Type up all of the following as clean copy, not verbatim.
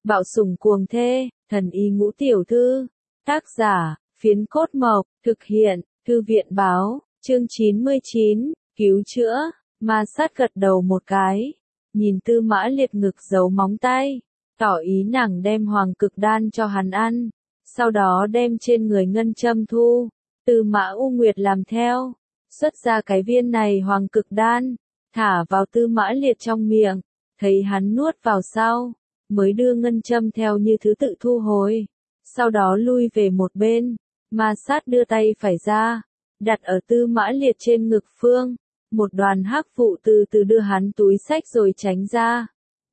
Bạo sủng cuồng thê, thần y ngũ tiểu thư. Tác giả, Phiến Cốt Mộc, thực hiện, Thư viện báo, chương 99, cứu chữa. Ma sát gật đầu một cái, nhìn Tư Mã Liệt ngực giấu móng tay, tỏ ý nàng đem hoàng cực đan cho hắn ăn, sau đó đem trên người ngân châm thu. Tư Mã U Nguyệt làm theo, xuất ra cái viên này hoàng cực đan, thả vào Tư Mã Liệt trong miệng, thấy hắn nuốt vào sau, mới đưa ngân châm theo như thứ tự thu hồi, sau đó lui về một bên. Ma sát đưa tay phải ra, đặt ở Tư Mã Liệt trên ngực phương, một đoàn hắc vụ từ từ đưa hắn túi xách rồi tránh ra.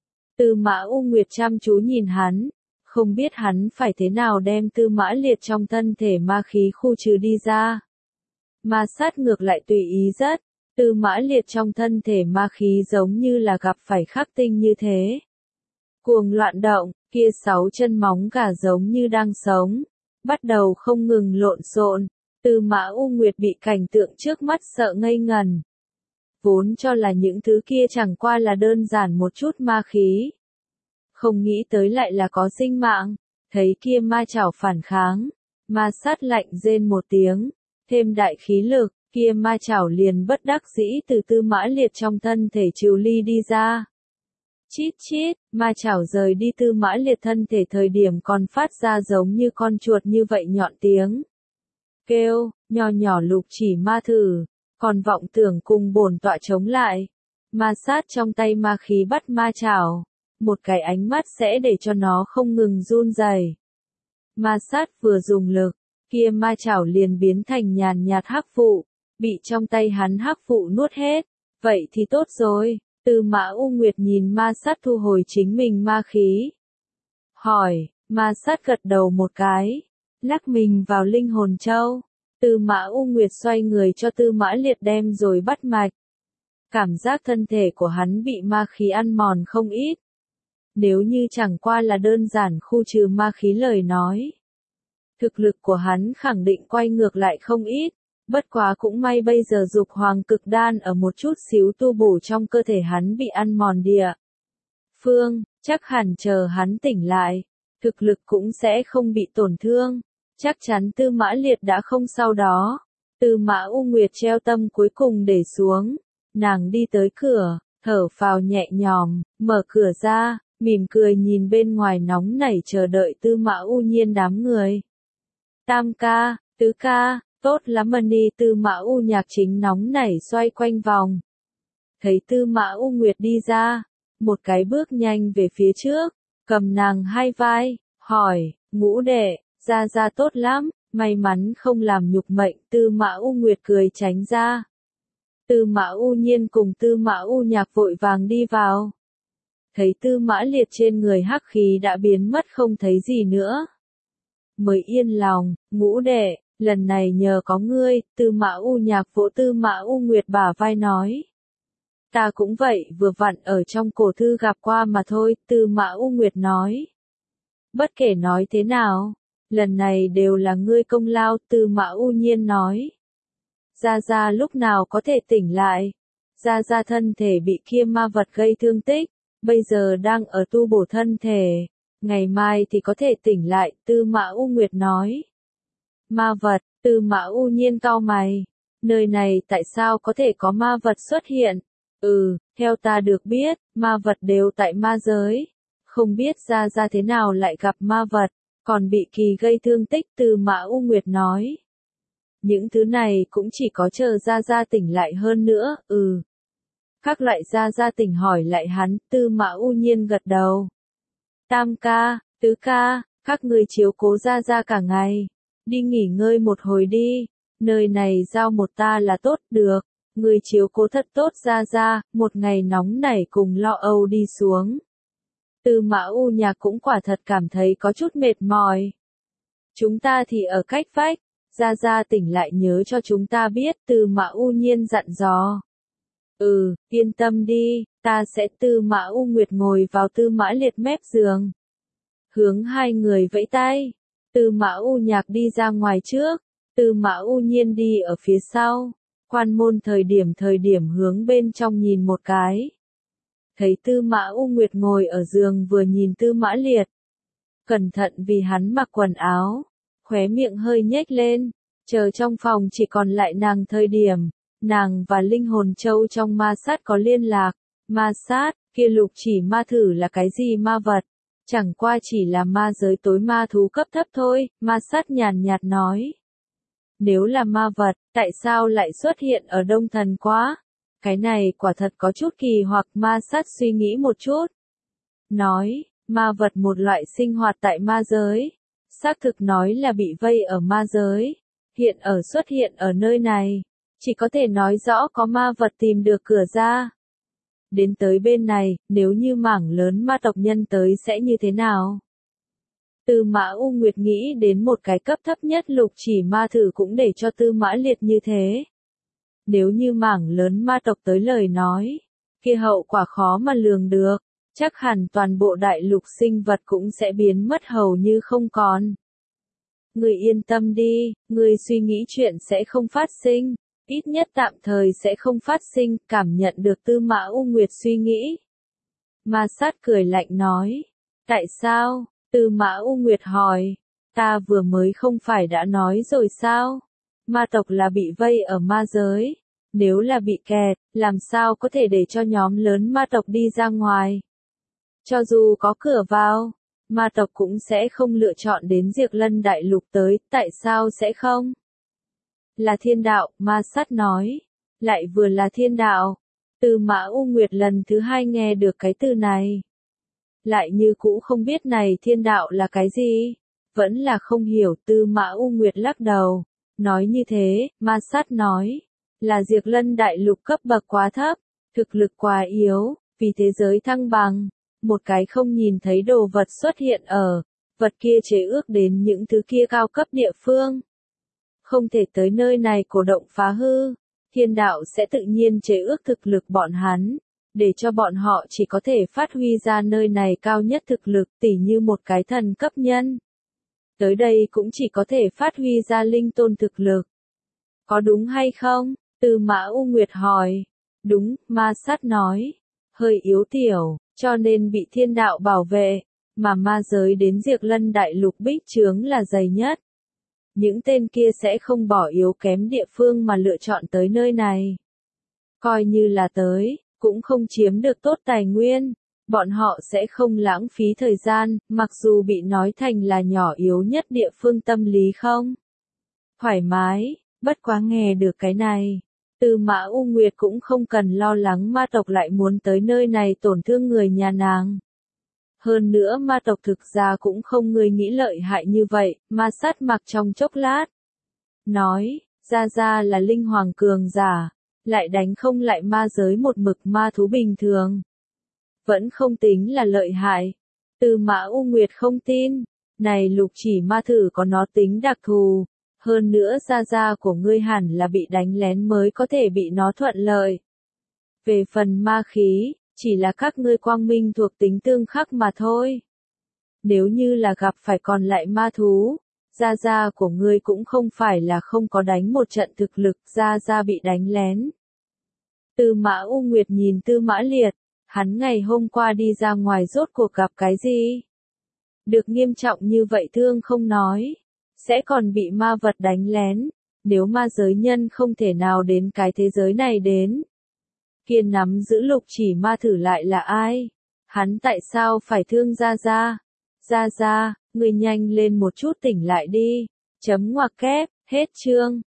Tư Mã U Nguyệt chăm chú nhìn hắn, không biết hắn phải thế nào đem Tư Mã Liệt trong thân thể ma khí khu trừ đi ra. Ma sát ngược lại tùy ý rất, Tư Mã Liệt trong thân thể ma khí giống như là gặp phải khắc tinh như thế. Cuồng loạn động, kia 6 chân móng gà giống như đang sống, bắt đầu không ngừng lộn xộn. Tư Mã U Nguyệt bị cảnh tượng trước mắt sợ ngây ngần. Vốn cho là những thứ kia chẳng qua là đơn giản một chút ma khí. Không nghĩ tới lại là có sinh mạng, thấy kia ma chảo phản kháng, ma sát lạnh rên một tiếng, thêm đại khí lực, kia ma chảo liền bất đắc dĩ từ Tư Mã Liệt trong thân thể trừ ly đi ra. Chít chít, ma chảo rời đi Tư Mã Liệt thân thể thời điểm còn phát ra giống như con chuột như vậy nhọn tiếng. Kêu, nho nhỏ lục chỉ ma thử, còn vọng tưởng cùng bổn tọa chống lại. Ma sát trong tay ma khí bắt ma chảo, một cái ánh mắt sẽ để cho nó không ngừng run rẩy. Ma sát vừa dùng lực, kia ma chảo liền biến thành nhàn nhạt hắc vụ, bị trong tay hắn hắc vụ nuốt hết. Vậy thì tốt rồi. Tư Mã U Nguyệt nhìn ma sát thu hồi chính mình ma khí. Hỏi, ma sát gật đầu một cái, lắc mình vào linh hồn châu. Tư Mã U Nguyệt xoay người cho Tư Mã Liệt đem rồi bắt mạch. Cảm giác thân thể của hắn bị ma khí ăn mòn không ít. Nếu như chẳng qua là đơn giản khu trừ ma khí lời nói, thực lực của hắn khẳng định quay ngược lại không ít. Bất quá cũng may bây giờ dục hoàng cực đan ở một chút xíu tu bổ trong cơ thể hắn bị ăn mòn địa phương, chắc hẳn chờ hắn tỉnh lại, thực lực cũng sẽ không bị tổn thương. Chắc chắn Tư Mã Liệt đã không sau đó. Tư Mã U Nguyệt treo tâm cuối cùng để xuống, nàng đi tới cửa, thở phào nhẹ nhõm, mở cửa ra, mỉm cười nhìn bên ngoài nóng nảy chờ đợi Tư Mã U Nhiên đám người. Tam ca, tứ ca. Tốt lắm Mani. Tư Mã U Nhạc chính nóng nảy xoay quanh vòng. Thấy Tư Mã U Nguyệt đi ra, một cái bước nhanh về phía trước, cầm nàng hai vai, hỏi, Ngũ đệ, gia tốt lắm, may mắn không làm nhục mệnh. Tư Mã U Nguyệt cười tránh ra. Tư Mã U Nhiên cùng Tư Mã U Nhạc vội vàng đi vào. Thấy Tư Mã Liệt trên người hắc khí đã biến mất không thấy gì nữa. Mới yên lòng, Ngũ đệ. Lần này nhờ có ngươi. Tư Mã U Nhạc vỗ Tư Mã U Nguyệt bả vai nói. Ta cũng vậy, vừa vặn ở trong cổ thư gặp qua mà thôi. Tư Mã U Nguyệt nói. Bất kể nói thế nào, lần này đều là ngươi công lao. Tư Mã U Nhiên nói. Gia lúc nào có thể tỉnh lại? Gia thân thể bị kia ma vật gây thương tích, bây giờ đang ở tu bổ thân thể, ngày mai thì có thể tỉnh lại. Tư Mã U Nguyệt nói. Ma vật. Tư Mã U Nhiên cau mày. Nơi này tại sao có thể có ma vật xuất hiện? Theo ta được biết, ma vật đều tại ma giới. Không biết ra thế nào lại gặp ma vật, còn bị kỳ gây thương tích. Tư Mã U Nguyệt nói. Những thứ này cũng chỉ có chờ ra tỉnh lại hơn nữa. Các loại ra tỉnh hỏi lại hắn. Tư Mã U Nhiên gật đầu. Tam ca, tứ ca, các ngươi chiếu cố ra cả ngày. Đi nghỉ ngơi một hồi đi, nơi này giao một ta là tốt. Được, người chiếu cố thật tốt ra, một ngày nóng nảy cùng lo âu đi xuống. Tư Mã U Nhạc cũng quả thật cảm thấy có chút mệt mỏi. Chúng ta thì ở cách vách, ra tỉnh lại nhớ cho chúng ta biết. Tư Mã U Nhiên dặn dò. Yên tâm đi, ta sẽ. Tư Mã U Nguyệt ngồi vào Tư Mã Liệt mép giường, hướng hai người vẫy tay. Tư Mã U Nhạc đi ra ngoài trước, Tư Mã U Nhiên đi ở phía sau. Quan môn thời điểm hướng bên trong nhìn một cái. Thấy Tư Mã U Nguyệt ngồi ở giường vừa nhìn Tư Mã Liệt, cẩn thận vì hắn mặc quần áo, khóe miệng hơi nhếch lên, chờ trong phòng chỉ còn lại nàng thời điểm, nàng và linh hồn châu trong ma sát có liên lạc, ma sát, kia lục chỉ ma thử là cái gì ma vật, chẳng qua chỉ là ma giới tối ma thú cấp thấp thôi, ma sát nhàn nhạt nói. Nếu là ma vật, tại sao lại xuất hiện ở Đông Thần Quá? Cái này quả thật có chút kỳ hoặc ma sát suy nghĩ một chút. Nói, ma vật một loại sinh hoạt tại ma giới. Xác thực nói là bị vây ở ma giới. Hiện ở xuất hiện ở nơi này. Chỉ có thể nói rõ có ma vật tìm được cửa ra. Đến tới bên này, nếu như mảng lớn ma tộc nhân tới sẽ như thế nào? Tư Mã U Nguyệt nghĩ đến một cái cấp thấp nhất lục chỉ ma thử cũng để cho Tư Mã Liệt như thế. Nếu như mảng lớn ma tộc tới lời nói, kia hậu quả khó mà lường được, chắc hẳn toàn bộ đại lục sinh vật cũng sẽ biến mất hầu như không còn. Người yên tâm đi, người suy nghĩ chuyện sẽ không phát sinh, ít nhất tạm thời sẽ không phát sinh, cảm nhận được Tư Mã U Nguyệt suy nghĩ. Ma sát cười lạnh nói, tại sao? Tư Mã U Nguyệt hỏi, ta vừa mới không phải đã nói rồi sao? Ma tộc là bị vây ở ma giới, nếu là bị kẹt, làm sao có thể để cho nhóm lớn ma tộc đi ra ngoài? Cho dù có cửa vào, ma tộc cũng sẽ không lựa chọn đến Diệp Lân Đại Lục tới, tại sao sẽ không? Là thiên đạo, ma sát nói, lại vừa là thiên đạo. Tư Mã U Nguyệt lần thứ hai nghe được cái từ này. Lại như cũ không biết này thiên đạo là cái gì, vẫn là không hiểu. Tư Mã U Nguyệt lắc đầu, nói như thế, ma sát nói, là Diệp Lân Đại Lục cấp bậc quá thấp, thực lực quá yếu, vì thế giới thăng bằng, một cái không nhìn thấy đồ vật xuất hiện ở, vật kia chế ước đến những thứ kia cao cấp địa phương. Không thể tới nơi này cổ động phá hư, thiên đạo sẽ tự nhiên chế ước thực lực bọn hắn, để cho bọn họ chỉ có thể phát huy ra nơi này cao nhất thực lực, tỉ như một cái thần cấp nhân. Tới đây cũng chỉ có thể phát huy ra linh tôn thực lực. Có đúng hay không? Tư Mã U Nguyệt hỏi. Đúng, ma sát nói. Hơi yếu tiểu, cho nên bị thiên đạo bảo vệ, mà ma giới đến Diệp Lân Đại Lục bích chướng là dày nhất. Những tên kia sẽ không bỏ yếu kém địa phương mà lựa chọn tới nơi này. Coi như là tới, cũng không chiếm được tốt tài nguyên, bọn họ sẽ không lãng phí thời gian, mặc dù bị nói thành là nhỏ yếu nhất địa phương tâm lý không. Thoải mái, bất quá nghe được cái này. Tư Mã U Nguyệt cũng không cần lo lắng ma tộc lại muốn tới nơi này tổn thương người nhà nàng. Hơn nữa ma tộc thực ra cũng không người nghĩ lợi hại như vậy, ma sát mặc trong chốc lát. Nói, ra là linh hoàng cường giả, lại đánh không lại ma giới một mực ma thú bình thường. Vẫn không tính là lợi hại. Tư Mã U Nguyệt không tin, này lục chỉ ma thử có nó tính đặc thù. Hơn nữa ra của ngươi hẳn là bị đánh lén mới có thể bị nó thuận lợi. Về phần ma khí, chỉ là các ngươi quang minh thuộc tính tương khắc mà thôi. Nếu như là gặp phải còn lại ma thú, ra của ngươi cũng không phải là không có đánh một trận thực lực, ra bị đánh lén. Tư Mã U Nguyệt nhìn Tư Mã Liệt, hắn ngày hôm qua đi ra ngoài rốt cuộc gặp cái gì? Được nghiêm trọng như vậy thương không nói, sẽ còn bị ma vật đánh lén, nếu ma giới nhân không thể nào đến cái thế giới này đến. Kia nắm giữ lục chỉ ma thử lại là ai? Hắn tại sao phải thương ra? Người nhanh lên một chút tỉnh lại đi. Chấm ngoặc kép, hết chương.